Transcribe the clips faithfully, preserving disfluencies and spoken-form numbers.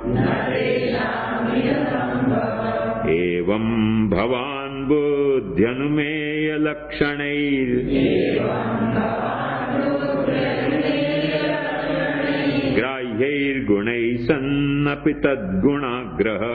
एवं भवान् बुद्ध्यनुमेय लक्षणैर् ग्राह्यैर्गुणैः सन्नपि तद्गुणाग्रह।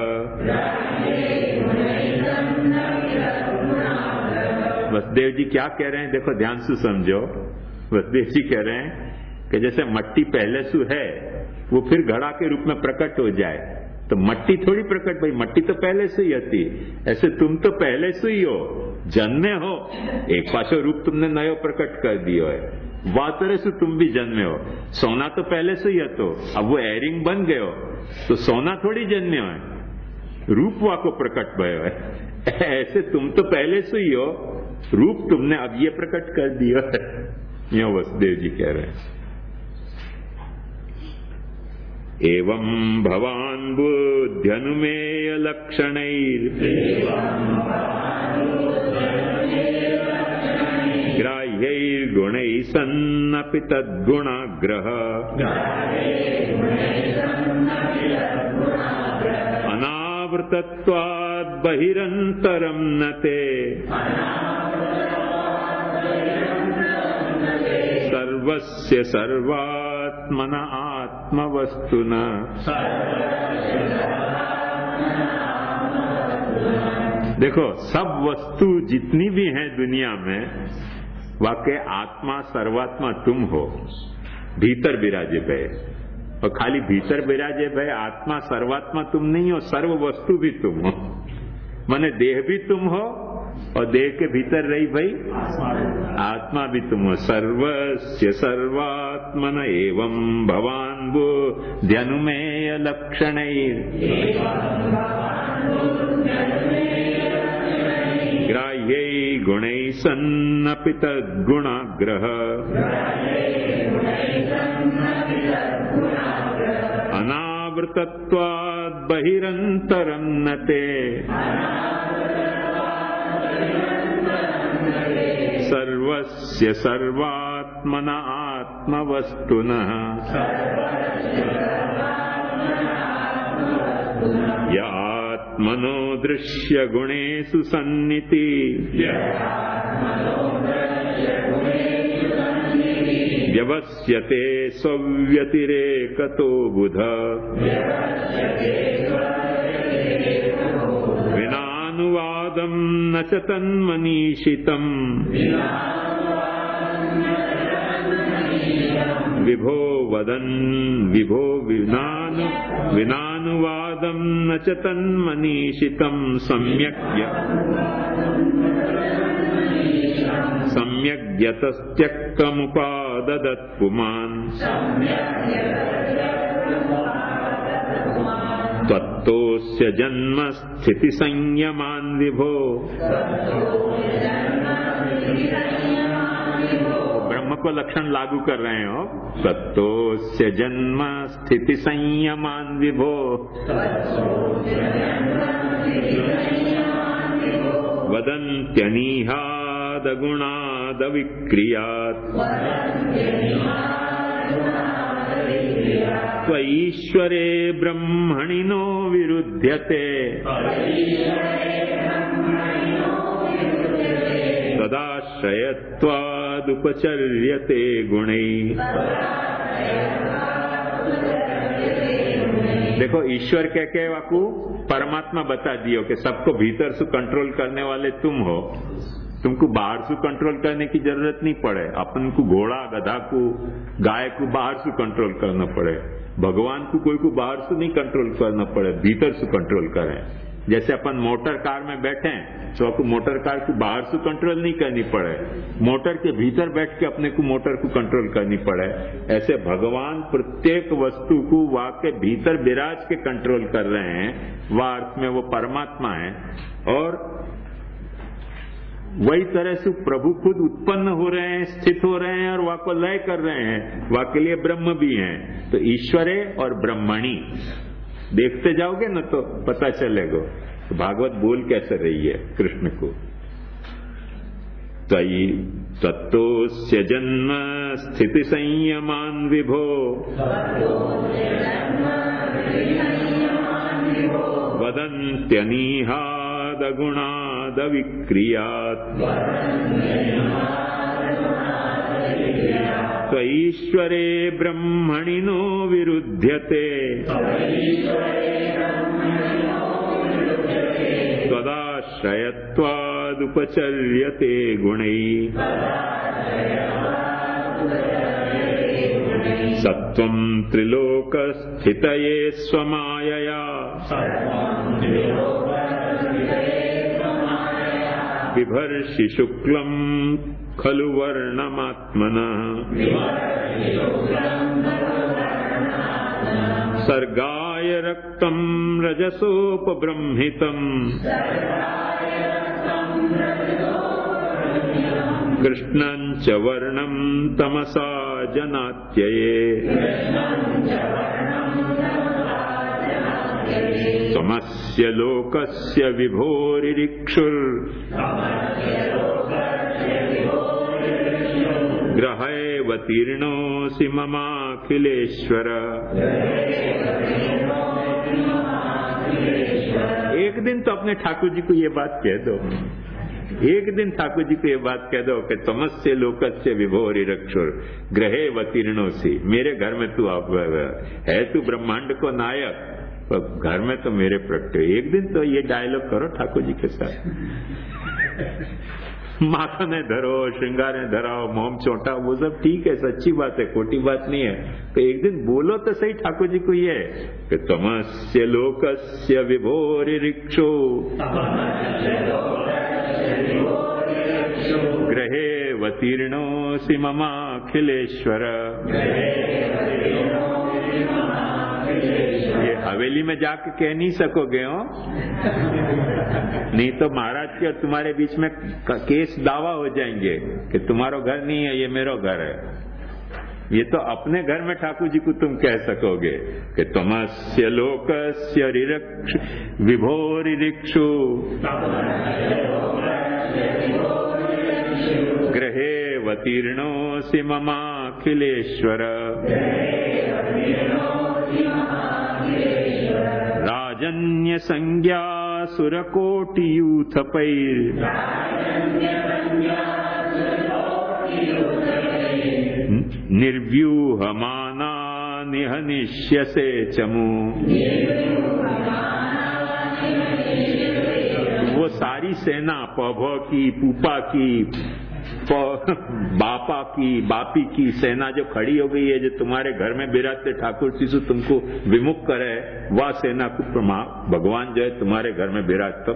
वसुदेव जी क्या कह रहे हैं, देखो ध्यान से समझो। वसुदेव जी कह रहे हैं कि जैसे मट्टी पहले सु है वो फिर घड़ा के रूप में प्रकट हो जाए, तो मट्टी थोड़ी प्रकट, भाई मट्टी तो पहले से ही होती, ऐसे तुम तो पहले से ही हो, जन्मे हो, एक पाछो रूप तुमने नयो प्रकट कर दियो है, वा तरह से तुम भी जन्मे हो। सोना तो पहले से ही હતો, अब वो एरिंग बन गयो तो सोना थोड़ी जन्मे है, रूप वाको प्रकट भयो है। ऐसे तुम तो पहले से ही हो, रूप तुमने अब ये प्रकट कर दिया है। यह वसुदेव जी कह रहे हैं। एवं भवान् बुद्ध्यनुमेय लक्षणैर् ग्राह्यैर्गुणैः सन्नपि तद्गुणाग्रह। अनावृतत्वाद् बहिरन्तरं न ते सर्वस्य सर्वात्मन आत्मवस्तुना। देखो सब वस्तु जितनी भी हैं दुनिया में, वाकई आत्मा सर्वात्मा तुम हो, भीतर विराजे भय, और खाली भीतर विराजे भय आत्मा सर्वात्मा तुम नहीं हो, सर्व वस्तु भी तुम हो। माने देह भी तुम हो और देह के भीतर रही भाई आत्मा भी तुम हो। सर्वस्य सर्वात्मन एवं भवान् बुद्ध्यनुमेय लक्षणैर् ग्राह्यै गुणैः सन्नपि तद्गुणाग्रह। अनावृतत्वाद् बहिरन्तरं न ते सर्वस्य सर्वात्मन आत्मवस्तुनः। य आत्मनो दृश्य गुणेषु सन्निति व्यवस्यते स्वव्यतिरेकतो बुध। विनानुवादं न च तन्मनीषितम् विभो वदन् विभो विनानु विनानुवादं न च तन्मनीषितम् सम्यक् सम्यक् यतस्त्यक्तमुपाददत् पुमान्। त्वत्तोऽस्य जन्म स्थिति संयमान् विभो। ब्रह्म को लक्षण लागू कर रहे हो। त्वत्तोऽस्य जन्म स्थिति संयमान् विभो। वदन्त्यनीहादगुणादविक्रियात् त्वईश्वरे ब्रह्मणि नो विरुध्यते तदाश्रयत्वादुपचर्यते गुणैः। देखो ईश्वर कह के वाकू परमात्मा बता दियो कि सबको भीतर से कंट्रोल करने वाले तुम हो, तुमको बाहर से कंट्रोल करने की जरूरत नहीं पड़े। अपन को घोड़ा गधा को गाय को बाहर से कंट्रोल करना पड़े, भगवान को कोई को बाहर से नहीं कंट्रोल करना पड़े, भीतर से कंट्रोल करें। जैसे अपन मोटर कार में बैठे तो आपको मोटर कार को बाहर से कंट्रोल नहीं करनी पड़े, मोटर के भीतर बैठ के अपने को मोटर को कंट्रोल करनी पड़े। ऐसे भगवान प्रत्येक वस्तु को वहां के भीतर विराज के कंट्रोल कर रहे हैं, वह अर्थ में वो परमात्मा है। और वही तरह से प्रभु खुद उत्पन्न हो रहे हैं, स्थित हो रहे हैं और वहां को लय कर रहे हैं, वहां के लिए ब्रह्म भी हैं। तो ईश्वरे और ब्रह्मणि देखते जाओगे ना तो पता चलेगा तो भागवत बोल कैसे रही है कृष्ण को। त्वयि तत्तोस्य जन्म स्थिति संयमान् विभो वदन्त्यनीहादगुणादविक्रियात् त्वईश्वरे ब्रह्मणि नो विरुध्यते त्वदाश्रयत्वादुपचर्यते गुणैः सत्वं त्रिलोकस्थितये स्वमायया बिभर्षि शुक्लं खलु वर्णमात्मनः सर्गाय रक्तं रजसोपबृंहितम् कृष्णं च वर्णं तमसा जनात्यये तमस्य लोकस्य विभोरिरिक्षुर् ग्रहैवतीर्णोऽसि ममाखिलेश्वर। एक दिन तो अपने ठाकुर जी को ये बात कह दो, एक दिन ठाकुर जी को ये बात कह दो कि तमस्य लोकस्य विभोरि रक्षुर ग्रहे वतीर्णोसी, मेरे घर में तू आप है, तू ब्रह्मांड को नायक, पर घर में तो मेरे प्रगटे। एक दिन तो ये डायलॉग करो ठाकुर जी के साथ। माखने धरो, श्रृंगारे धराओ, मोम चोटा, वो सब ठीक है, सच्ची बात है, खोटी बात नहीं है, तो एक दिन बोलो तो सही ठाकुर जी को ये कि तमस्य लोकस्य विभोरिरिक्षो ग्रहे वतीर्णोऽसि ममाखिलेश्वर। ये हवेली में जाके कह नहीं सकोगे हो, नहीं तो महाराज के तुम्हारे बीच में केस दावा हो जाएंगे कि तुम्हारा घर नहीं है, ये मेरा घर है। ये तो अपने घर में ठाकुर जी को तुम कह सकोगे कि तमस्य लोकस्य रिरक्ष विभोरिरिक्षु ग्रहे वतीर्णोऽसि ममाखिलेश्वर। राजन्य संज्ञा सुरकोटियूथपैर् निर्व्यूहमाना निहनिष्यसे चमु। वो सारी सेना पौभो की, पूपा की, बापा की, बापी की सेना जो खड़ी हो गई है, जो तुम्हारे घर में बिराजते ठाकुर शिशु तुमको विमुख करे, वह सेना को प्रमा भगवान जो है तुम्हारे घर में बिराज तब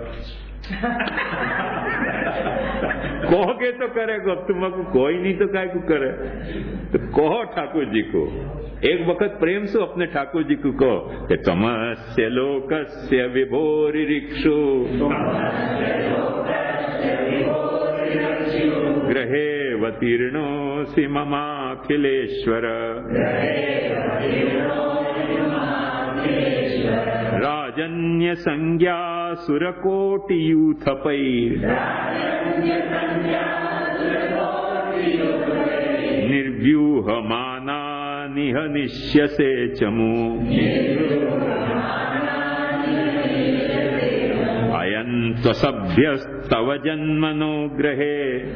कहोगे तो करेगा, तुमको कोई नहीं तो काय को करे, तो कहो ठाकुर जी को एक वक्त प्रेम से अपने ठाकुर जी को कहो कि तमस्य लोकस्य विभोरिरिक्षु ग्रहे वतीर्णोऽसि ममाखिलेश्वर। राजन्य संज्ञा सुरकोटियूथपैर् निर्व्यूहमाना निहनिष्यसे चमु। अयं त्वसभ्यस्तव जन्मनो ग्रहे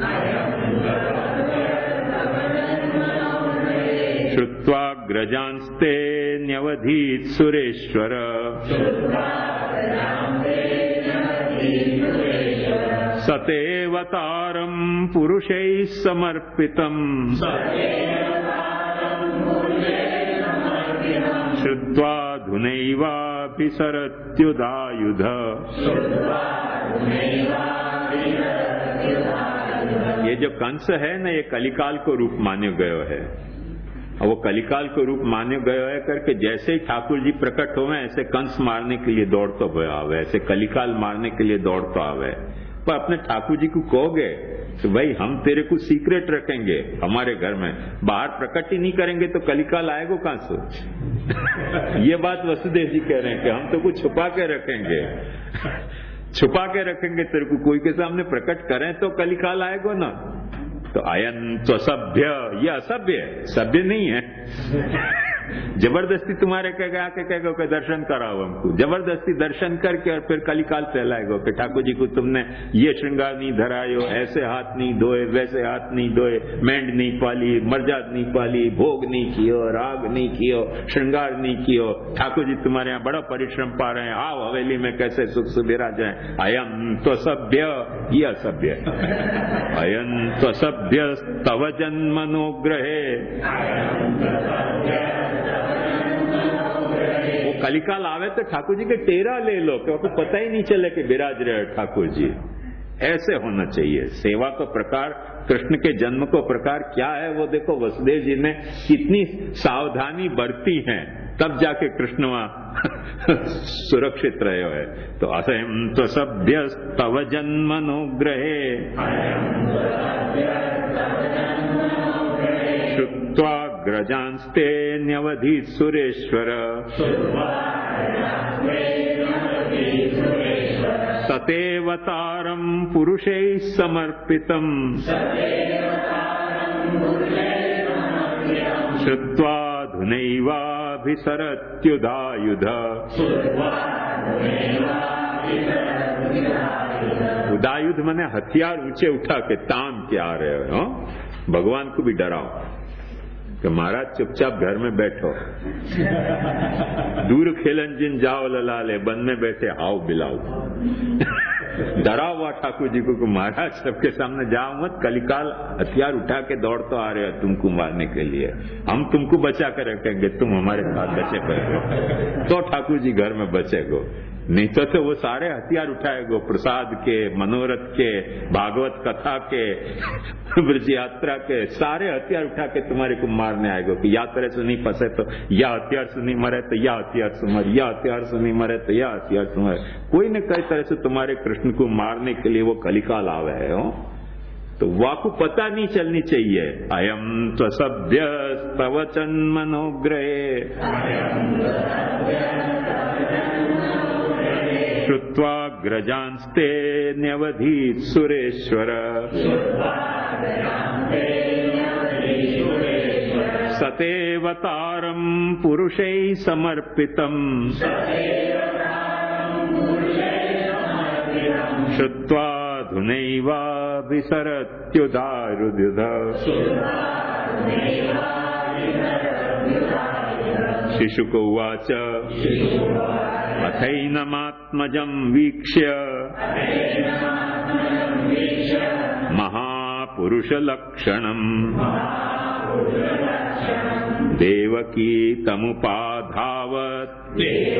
श्रुत्वाग्रजांस्ते न्यवधीत् सुरेश्वर। सतेवतारं पुरुषैः समर्पितम् श्रुत्वा धुनैवाभिसरत्युदायुध। ये जो कंस है ना, ये कलिकाल को रूप मान्यो गयो है, और वो कलिकाल को रूप मान्यो गयो है करके जैसे ही ठाकुर जी प्रकट होवे ऐसे कंस मारने के लिए दौड़तो आवे, ऐसे कलिकाल मारने के लिए दौड़तो आवे। पर अपने ठाकुर जी को कहोगे तो भाई हम तेरे को सीक्रेट रखेंगे हमारे घर में, बाहर प्रकट ही नहीं करेंगे तो कलिकाल आएगा कहां से? ये बात वसुदेव जी कह रहे हैं कि हम तो कुछ छुपा के रखेंगे, छुपा के रखेंगे, तेरे को कोई के सामने प्रकट करें तो कलिकाल आएगा ना। तो अयन तो सभ्य, ये असभ्य है, सभ्य नहीं है। जबरदस्ती तुम्हारे कहेगा आके कहेगा कि दर्शन कराओ हमको, जबरदस्ती दर्शन करके और फिर कलिकाल फैलाएगा कि ठाकुर जी को तुमने ये श्रृंगार नहीं धरायो, ऐसे हाथ नहीं धोए, वैसे हाथ नहीं धोए, मेंढ नहीं पाली, मर्जाद नहीं पाली, भोग नहीं कियो, राग नहीं कियो, श्रृंगार नहीं कियो, ठाकुर जी तुम्हारे यहाँ बड़ा परिश्रम पा रहे हैं, आओ हवेली में कैसे सुख सुविरा जाए। अयम तो सभ्य, ये असभ्य, अयम तो सभ्य तव जन्मनोग्रहे। वो कलिकाल आवे तो ठाकुर जी के टेरा ले लो, क्योंकि पता ही नहीं चले कि विराज रहे ठाकुर जी। ऐसे होना चाहिए। सेवा का प्रकार, कृष्ण के जन्म को प्रकार क्या है वो देखो, वसुदेव जी ने कितनी सावधानी बरती है, तब जाके कृष्ण वहां सुरक्षित रहे है। तो असयम तो सभ्य तव जन्मनोग्रहे श्रुत्वा ग्रजांस्ते न्यवधि सुरेश्वर सतेवतारं पुरुषैः समर्पितम् श्रुत्वा धुनैवाभिसरत्युदायुध। उदायुध माने हथियार ऊंचे उठा के तान के आ रहे हो। भगवान को भी डराओ कि महाराज चुपचाप घर में बैठो, दूर खेलन जिन जाओ ललाले, बन में बैठे आओ बिलाओ। डराओ हुआ ठाकुर जी को कि महाराज सबके सामने जाओ मत, कलिकाल हथियार उठा के दौड़ तो आ रहे हो तुमको मारने के लिए, हम तुमको बचा कर रखेंगे, तुम हमारे साथ बचे पड़े तो ठाकुर जी घर में बचेगो। नहीं तो, तो वो सारे हथियार उठाएगो, प्रसाद के, मनोरथ के, भागवत कथा के, ब्रज यात्रा के, सारे हथियार उठा के तुम्हारे को मारने आएगो कि यात्रा से नहीं फंसे तो या हथियार से नहीं मरे तो या हथियार से मरे, या हथियार से नहीं मरे तो या हथियार से मरे। कोई न कई तरह से तुम्हारे कृष्ण को मारने के लिए वो कलिकाल आवे है हो। तो वाकु पता नहीं चलनी चाहिए। अयम तो सभ्य तव जन्मनोग्रहे श्रुत्वा ग्रजांस्ते न्यवधीत सुरेश्वर सतेवतारं पुरुषैः समर्पितम् श्रुत्वा धुनैवाभिसरत्युदायुध। शिशुक उवाच अथैनमात्मजं वीक्ष्य महापुरुषलक्षणम् देवकी तमुपाधावत्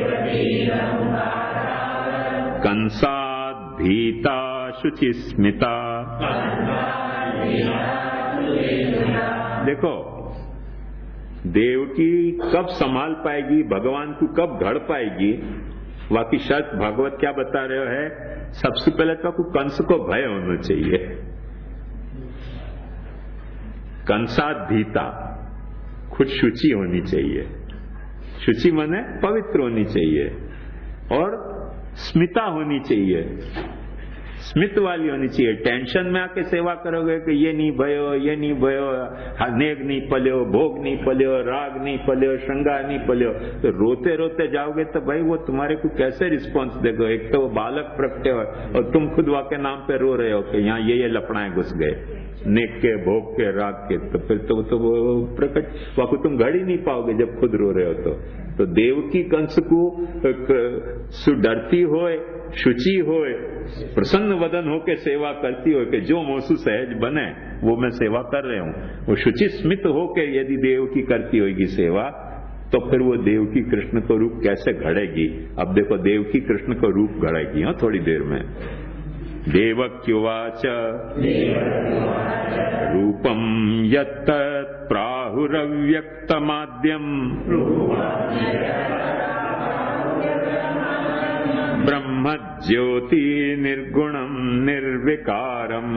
कंसाद् भीता शुचिस्मिता। देखो देवकी कब संभाल पाएगी, भगवान को कब घड़ पाएगी, बाकी शर्त भागवत क्या बता रहे है। सबसे पहले तो आपको कंस को भय होना चाहिए, कंसाधीता, खुद शुचि होनी चाहिए। शुचि माने पवित्र होनी चाहिए और स्मिता होनी चाहिए, स्मित वाली होनी चाहिए। टेंशन में आके सेवा करोगे कि ये नहीं भयो, ये नहीं भयो, नेग नहीं पल्यो, भोग नहीं पल्यो, राग नहीं पल्यो, श्रृंगार नहीं पल्यो, तो रोते रोते जाओगे तो भाई वो तुम्हारे को कैसे रिस्पॉन्स देगा। एक तो वो बालक प्रकटे हो और तुम खुद वाके नाम पे रो रहे हो कि यहाँ ये ये लपड़ाएं घुस गए, नेक के, भोग के, राग के, तो फिर तो, तो वो प्रकट वाको तुम घड़ ही नहीं पाओगे जब खुद रो रहे हो। तो, तो देवकी कंस को सुडरती होए, शुचि होए, प्रसन्न वदन होके सेवा करती हो कि जो मोसु सहज बने वो मैं सेवा कर रहे हूं। वो शुचि स्मित होके यदि देवकी करती होगी सेवा, तो फिर वो देवकी कृष्ण को रूप कैसे घड़ेगी। अब देखो देवकी कृष्ण को रूप घड़ेगी हाँ थोड़ी देर में। देवक्युवाच रूपम यत्त प्राहुरव्यक्तमाद्यम ब्रह्म ज्योति निर्गुणम निर्विकारम।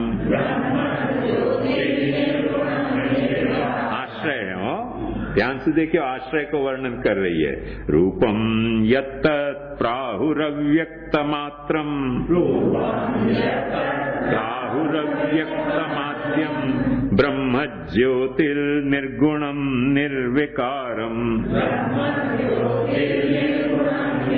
आश्रय हो, ध्यान से देखिए, आश्रय को वर्णन कर रही है। रूपम यत्त प्राहुरव्यक्तमात्रम प्राहुरव्यक्तमाद्यम ब्रह्म ज्योतिर्निर्गुणम निर्विकारम